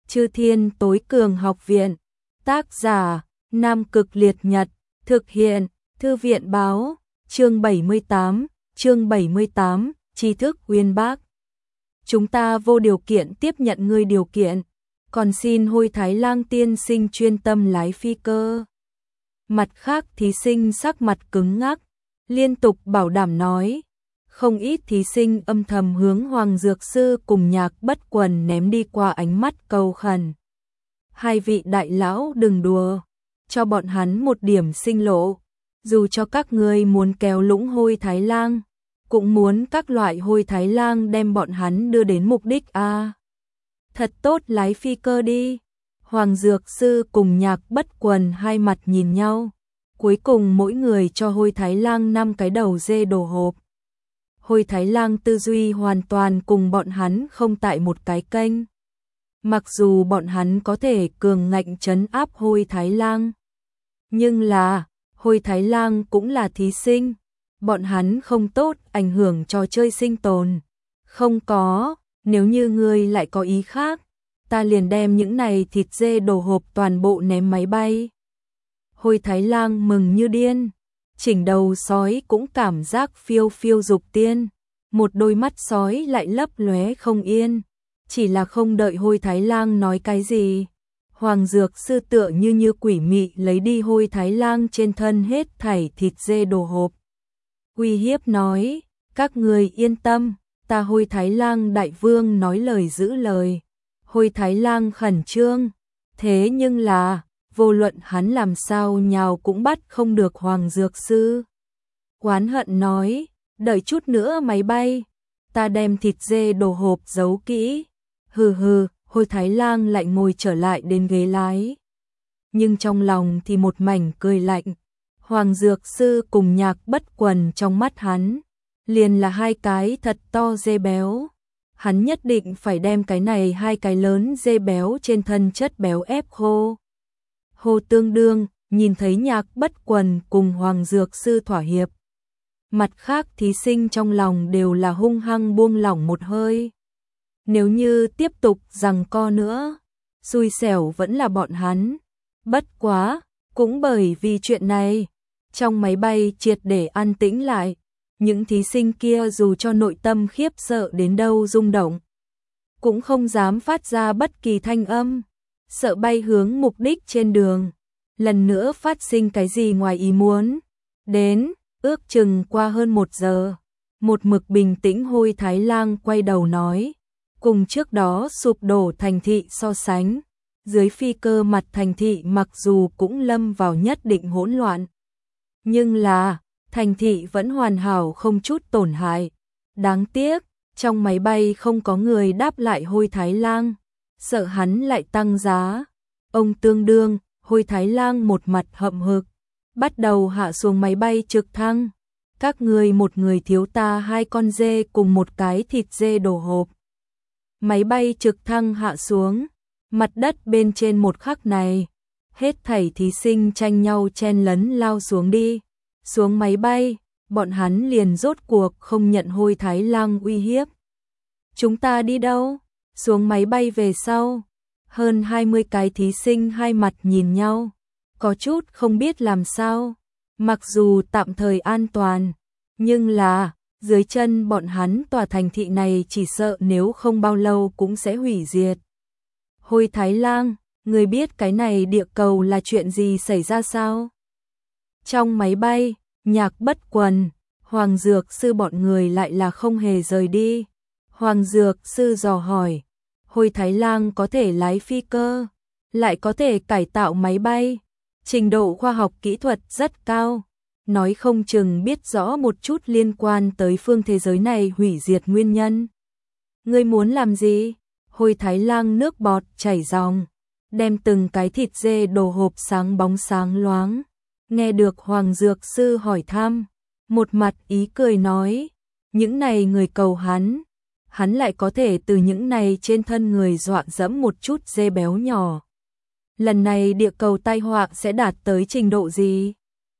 Chư Thiên Tối Cường Học Viện. Tác giả: Nam Cực Liệt Nhật. Thực hiện: Thư viện Báo. Chương 78, tri thức uyên bác. Chúng ta vô điều kiện tiếp nhận ngươi điều kiện, còn xin Hôi Thái Lang tiên sinh chuyên tâm lái phi cơ. Mặt khác thí sinh sắc mặt cứng ngắc, liên tục bảo đảm nói. Không ít thí sinh âm thầm hướng Hoàng Dược Sư cùng Nhạc Bất Quần ném đi qua ánh mắt cầu khẩn. Hai vị đại lão đừng đùa, cho bọn hắn một điểm sinh lộ. Dù cho các ngươi muốn kéo lũng Hôi Thái Lang, cũng muốn các loại Hôi Thái Lang đem bọn hắn đưa đến mục đích a. Thật tốt lái phi cơ đi. Hoàng Dược Sư cùng Nhạc Bất Quần hai mặt nhìn nhau, cuối cùng mỗi người cho Hôi Thái Lang 5 cái đầu dê đồ hộp. Hôi Thái Lang tư duy hoàn toàn cùng bọn hắn không tại một cái kênh. Mặc dù bọn hắn có thể cường ngạnh trấn áp Hôi Thái Lang, nhưng là Hôi Thái Lang cũng là thí sinh, bọn hắn không tốt ảnh hưởng trò chơi sinh tồn. Không có, nếu như ngươi lại có ý khác, ta liền đem những này thịt dê đồ hộp toàn bộ ném máy bay. Hôi Thái Lang mừng như điên, chỉnh đầu sói cũng cảm giác phiêu phiêu dục tiên, một đôi mắt sói lại lấp lóe không yên, chỉ là không đợi Hôi Thái Lang nói cái gì. Hoàng Dược Sư tựa như quỷ mị lấy đi Hôi Thái Lang trên thân hết thảy thịt dê đồ hộp. Uy hiếp nói, các người yên tâm, ta Hôi Thái Lang đại vương nói lời giữ lời. Hôi Thái Lang khẩn trương, thế nhưng là, vô luận hắn làm sao nhào cũng bắt không được Hoàng Dược Sư. Oán hận nói, đợi chút nữa máy bay, ta đem thịt dê đồ hộp giấu kỹ. Hừ hừ, Hôi Thái Lang lại ngồi trở lại đến ghế lái. Nhưng trong lòng thì một mảnh cười lạnh. Hoàng Dược Sư cùng Nhạc Bất Quần trong mắt hắn liền là hai cái thật to dê béo. Hắn nhất định phải đem cái này hai cái lớn dê béo trên thân chất béo ép khô. Hồ Tương Đương nhìn thấy Nhạc Bất Quần cùng Hoàng Dược Sư thỏa hiệp, mặt khác thí sinh trong lòng đều là hung hăng buông lỏng một hơi. Nếu như tiếp tục giằng co nữa, xui xẻo vẫn là bọn hắn. Bất quá, cũng bởi vì chuyện này, trong máy bay triệt để an tĩnh lại. Những thí sinh kia dù cho nội tâm khiếp sợ đến đâu rung động, cũng không dám phát ra bất kỳ thanh âm, sợ bay hướng mục đích trên đường lần nữa phát sinh cái gì ngoài ý muốn. Đến, ước chừng qua hơn 1 giờ, một mực bình tĩnh Hôi Thái Lang quay đầu nói, cùng trước đó sụp đổ thành thị so sánh, dưới phi cơ mặt thành thị mặc dù cũng lâm vào nhất định hỗn loạn, nhưng là thành thị vẫn hoàn hảo không chút tổn hại. Đáng tiếc, trong máy bay không có người đáp lại Hôi Thái Lang, sợ hắn lại tăng giá. Ông Tương Đương, Hôi Thái Lang một mặt hậm hực, bắt đầu hạ xuống máy bay trực thăng. Các người một người thiếu ta 2 con dê cùng một cái thịt dê đồ hộp. Máy bay trực thăng hạ xuống, mặt đất bên trên một khắc này, hết thảy thí sinh tranh nhau chen lấn lao xuống đi. Xuống máy bay, bọn hắn liền rốt cuộc không nhận Hôi Thái Lang uy hiếp. Chúng ta đi đâu? Xuống máy bay về sau, hơn 20 cái thí sinh hai mặt nhìn nhau, có chút không biết làm sao. Mặc dù tạm thời an toàn, nhưng là dưới chân bọn hắn tòa thành thị này chỉ sợ nếu không bao lâu cũng sẽ hủy diệt. Hôi Thái Lang, người biết cái này địa cầu là chuyện gì xảy ra sao? Trong máy bay, Nhạc Bất Quần, Hoàng Dược Sư bọn người lại là không hề rời đi. Hoàng Dược Sư dò hỏi, Hôi Thái Lang có thể lái phi cơ, lại có thể cải tạo máy bay, trình độ khoa học kỹ thuật rất cao, nói không chừng biết rõ một chút liên quan tới phương thế giới này hủy diệt nguyên nhân. Ngươi muốn làm gì? Hôi Thái Lang nước bọt chảy ròng, đem từng cái thịt dê đồ hộp sáng bóng sáng loáng. Nghe được Hoàng Dược Sư hỏi thăm, một mặt ý cười nói, những này người cầu hắn lại có thể từ những này trên thân người dọa dẫm một chút dê béo nhỏ. Lần này địa cầu tai họa sẽ đạt tới trình độ gì?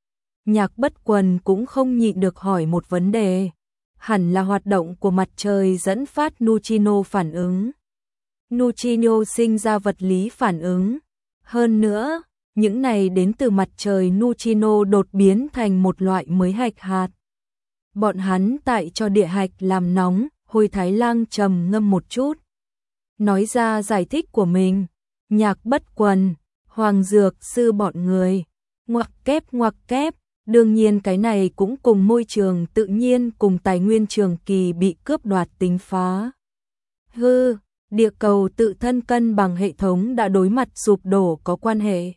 Nhạc Bất Quần cũng không nhịn được hỏi một vấn đề, hẳn là hoạt động của mặt trời dẫn phát neutrino phản ứng. neutrino sinh ra vật lý phản ứng. Hơn nữa, những này đến từ mặt trời neutrino đột biến thành một loại mới hạch hạt. Bọn hắn tại cho địa hạch làm nóng, Hồi Thái Lang trầm ngâm một chút. Nói ra giải thích của mình, Nhạc Bất Quần, Hoàng Dược Sư bọn người, ngoặc kép, đương nhiên cái này cũng cùng môi trường tự nhiên cùng tài nguyên trường kỳ bị cướp đoạt tính phá. Địa cầu tự thân cân bằng hệ thống đã đối mặt sụp đổ có quan hệ.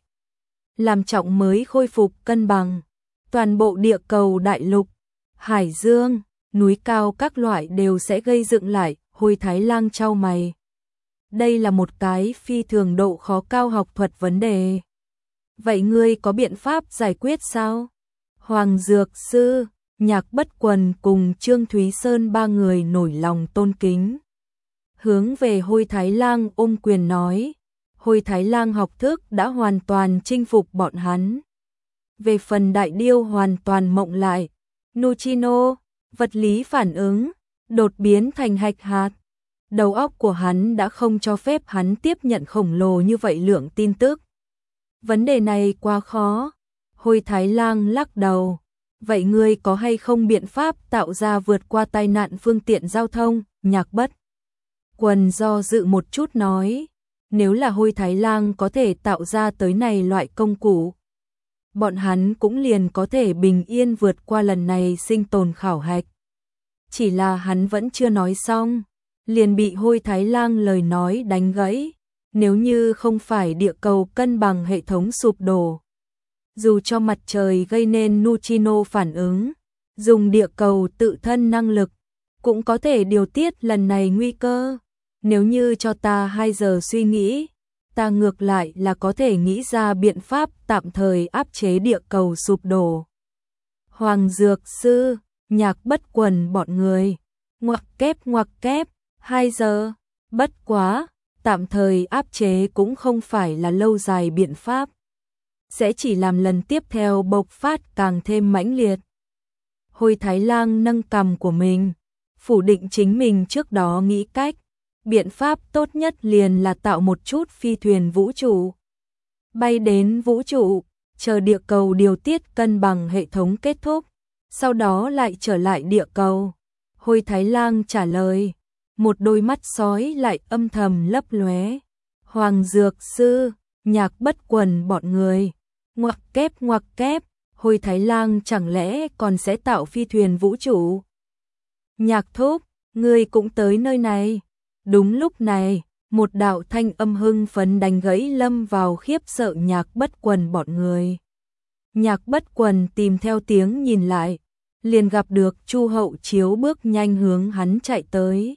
Làm trọng mới khôi phục cân bằng, toàn bộ địa cầu đại lục, hải dương, núi cao các loại đều sẽ gây dựng lại, Hồi Thái Lang chau mày. Đây là một cái phi thường độ khó cao học thuật vấn đề. Vậy ngươi có biện pháp giải quyết sao? Hoàng Dược Sư, Nhạc Bất Quần cùng Trương Thúy Sơn ba người nổi lòng tôn kính. Hướng về Hồi Thái Lang ôm quyền nói, Hồi Thái Lang học thức đã hoàn toàn chinh phục bọn hắn. Về phần đại điêu hoàn toàn mộng lại, neutrino, vật lý phản ứng, đột biến thành hạch hạt. Đầu óc của hắn đã không cho phép hắn tiếp nhận khổng lồ như vậy lượng tin tức. Vấn đề này quá khó. Hồi Thái Lang lắc đầu. Vậy ngươi có hay không biện pháp tạo ra vượt qua tai nạn phương tiện giao thông? Nhạc Bất Quần do dự một chút nói. Nếu là Hồi Thái Lang có thể tạo ra tới này loại công cụ, bọn hắn cũng liền có thể bình yên vượt qua lần này sinh tồn khảo hạch. Chỉ là hắn vẫn chưa nói xong, liền bị Hồi Thái Lang lời nói đánh gãy. Nếu như không phải địa cầu cân bằng hệ thống sụp đổ, dù cho mặt trời gây nên neutrino phản ứng, dùng địa cầu tự thân năng lực, cũng có thể điều tiết lần này nguy cơ. Nếu như cho ta 2 giờ suy nghĩ, ta ngược lại là có thể nghĩ ra biện pháp tạm thời áp chế địa cầu sụp đổ. Hoàng Dược Sư, Nhạc Bất Quần bọn người, ngoặc kép, 2 giờ, bất quá, tạm thời áp chế cũng không phải là lâu dài biện pháp. Sẽ chỉ làm lần tiếp theo bộc phát càng thêm mãnh liệt. Hồi Thái Lang nâng cằm của mình, phủ định chính mình trước đó nghĩ cách. Biện pháp tốt nhất liền là tạo một chút phi thuyền vũ trụ. Bay đến vũ trụ, chờ địa cầu điều tiết cân bằng hệ thống kết thúc, sau đó lại trở lại địa cầu. Hồi Thái Lang trả lời, một đôi mắt sói lại âm thầm lấp lóe. Hoàng Dược Sư, Nhạc Bất Quần bọn người, ngoặc kép, Hồi Thái Lang chẳng lẽ còn sẽ tạo phi thuyền vũ trụ? Nhạc Thúc, ngươi cũng tới nơi này. Đúng lúc này, một đạo thanh âm hưng phấn đánh gãy lâm vào khiếp sợ Nhạc Bất Quần bọn người. Nhạc Bất Quần tìm theo tiếng nhìn lại, liền gặp được Chu Hậu Chiếu bước nhanh hướng hắn chạy tới.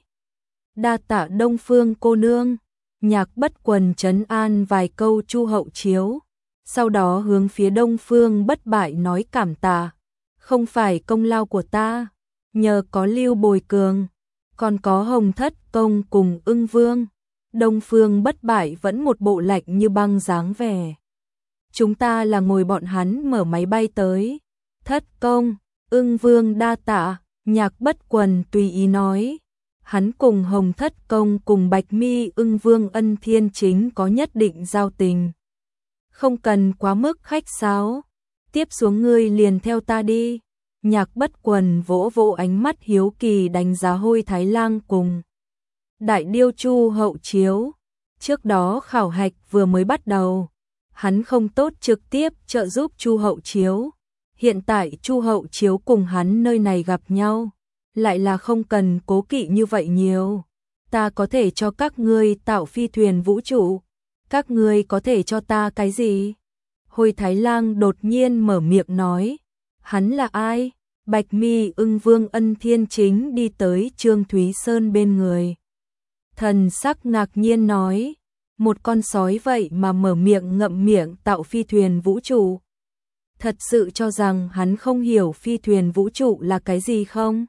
Đa tạ Đông Phương cô nương. Nhạc Bất Quần trấn an vài câu Chu Hậu Chiếu, sau đó hướng phía Đông Phương Bất Bại nói cảm tạ. Không phải công lao của ta, nhờ có Lưu Bồi Cường, còn có Hồng Thất Công cùng Ưng Vương, Đông Phương Bất Bại vẫn một bộ lạnh như băng dáng vẻ. Chúng ta là ngồi bọn hắn mở máy bay tới. Thất Công, Ưng Vương đa tạ. Nhạc Bất Quần tùy ý nói. Hắn cùng Hồng Thất Công cùng Bạch Mi Ưng Vương Ân Thiên Chính có nhất định giao tình, không cần quá mức khách sáo. Tiếp xuống ngươi liền theo ta đi. Nhạc Bất Quần vỗ vỗ ánh mắt hiếu kỳ đánh giá Hồi Thái Lang cùng đại điêu Chu Hậu Chiếu. Trước đó khảo hạch vừa mới bắt đầu, hắn không tốt trực tiếp trợ giúp Chu Hậu Chiếu. Hiện tại Chu Hậu Chiếu cùng hắn nơi này gặp nhau, lại là không cần cố kỵ như vậy nhiều. Ta có thể cho các ngươi tạo phi thuyền vũ trụ, các ngươi có thể cho ta cái gì? Hồi Thái Lang đột nhiên mở miệng nói. Hắn là ai? Bạch Mi Ưng Vương Ân Thiên Chính đi tới Trương Thúy Sơn bên người. Thần sắc ngạc nhiên nói, một con sói vậy mà mở miệng ngậm miệng tạo phi thuyền vũ trụ. Thật sự cho rằng hắn không hiểu phi thuyền vũ trụ là cái gì không?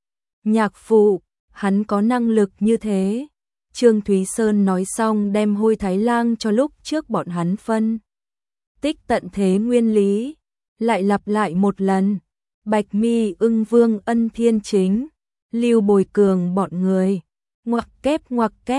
Nhạc phụ, hắn có năng lực như thế. Trương Thúy Sơn nói xong đem Hồi Thái Lang cho lúc trước bọn hắn phân tích tận thế nguyên lý, lại lặp lại một lần. Bạch Mi Ưng Vương Ân Thiên Chính, Lưu Bồi Cường bọn người, ngoặc kép,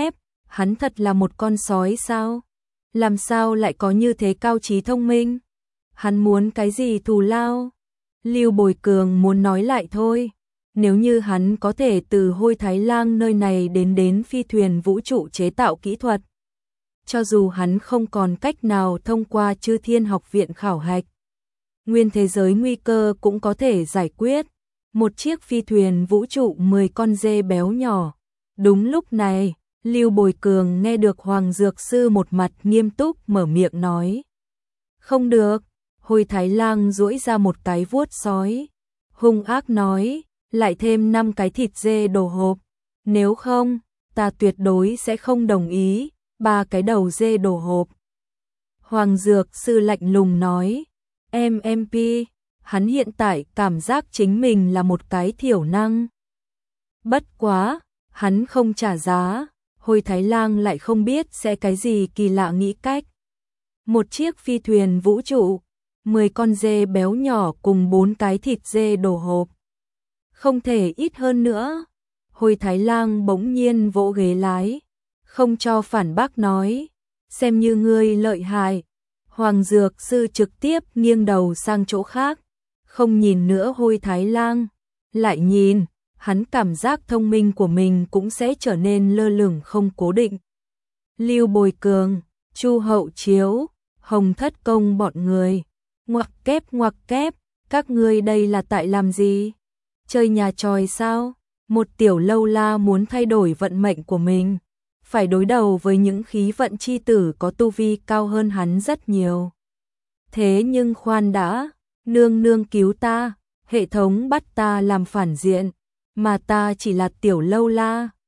hắn thật là một con sói sao? Làm sao lại có như thế cao trí thông minh? Hắn muốn cái gì thù lao? Lưu Bồi Cường muốn nói lại thôi. Nếu như hắn có thể từ Hôi Thái Lang nơi này đến phi thuyền vũ trụ chế tạo kỹ thuật, cho dù hắn không còn cách nào thông qua Chư Thiên Học viện khảo hạch, nguyên thế giới nguy cơ cũng có thể giải quyết. Một chiếc phi thuyền vũ trụ 10 con dê béo nhỏ. Đúng lúc này, Lưu Bồi Cường nghe được Hoàng Dược Sư một mặt nghiêm túc mở miệng nói. Không được, Hôi Thái Lang duỗi ra một cái vuốt sói, hung ác nói, lại thêm 5 cái thịt dê đồ hộp, nếu không, ta tuyệt đối sẽ không đồng ý, 3 cái đầu dê đồ hộp. Hoàng Dược Sư lạnh lùng nói, MMP, hắn hiện tại cảm giác chính mình là một cái thiểu năng. Bất quá, hắn không trả giá, Hôi Thái Lang lại không biết sẽ cái gì kỳ lạ nghĩ cách. Một chiếc phi thuyền vũ trụ, 10 con dê béo nhỏ cùng 4 cái thịt dê đồ hộp. Không thể ít hơn nữa. Hôi Thái Lang bỗng nhiên vỗ ghế lái, không cho phản bác nói, xem như ngươi lợi hại. Hoàng Dược Sư trực tiếp nghiêng đầu sang chỗ khác, không nhìn nữa Hôi Thái Lang, lại nhìn, hắn cảm giác thông minh của mình cũng sẽ trở nên lơ lửng không cố định. Lưu Bồi Cường, Chu Hậu Chiếu, Hồng Thất Công bọn người, ngoặc kép, các ngươi đây là tại làm gì? Chơi nhà tròi sao? Một tiểu lâu la muốn thay đổi vận mệnh của mình, phải đối đầu với những khí vận chi tử có tu vi cao hơn hắn rất nhiều. Thế nhưng khoan đã, nương nương cứu ta, hệ thống bắt ta làm phản diện, mà ta chỉ là tiểu lâu la,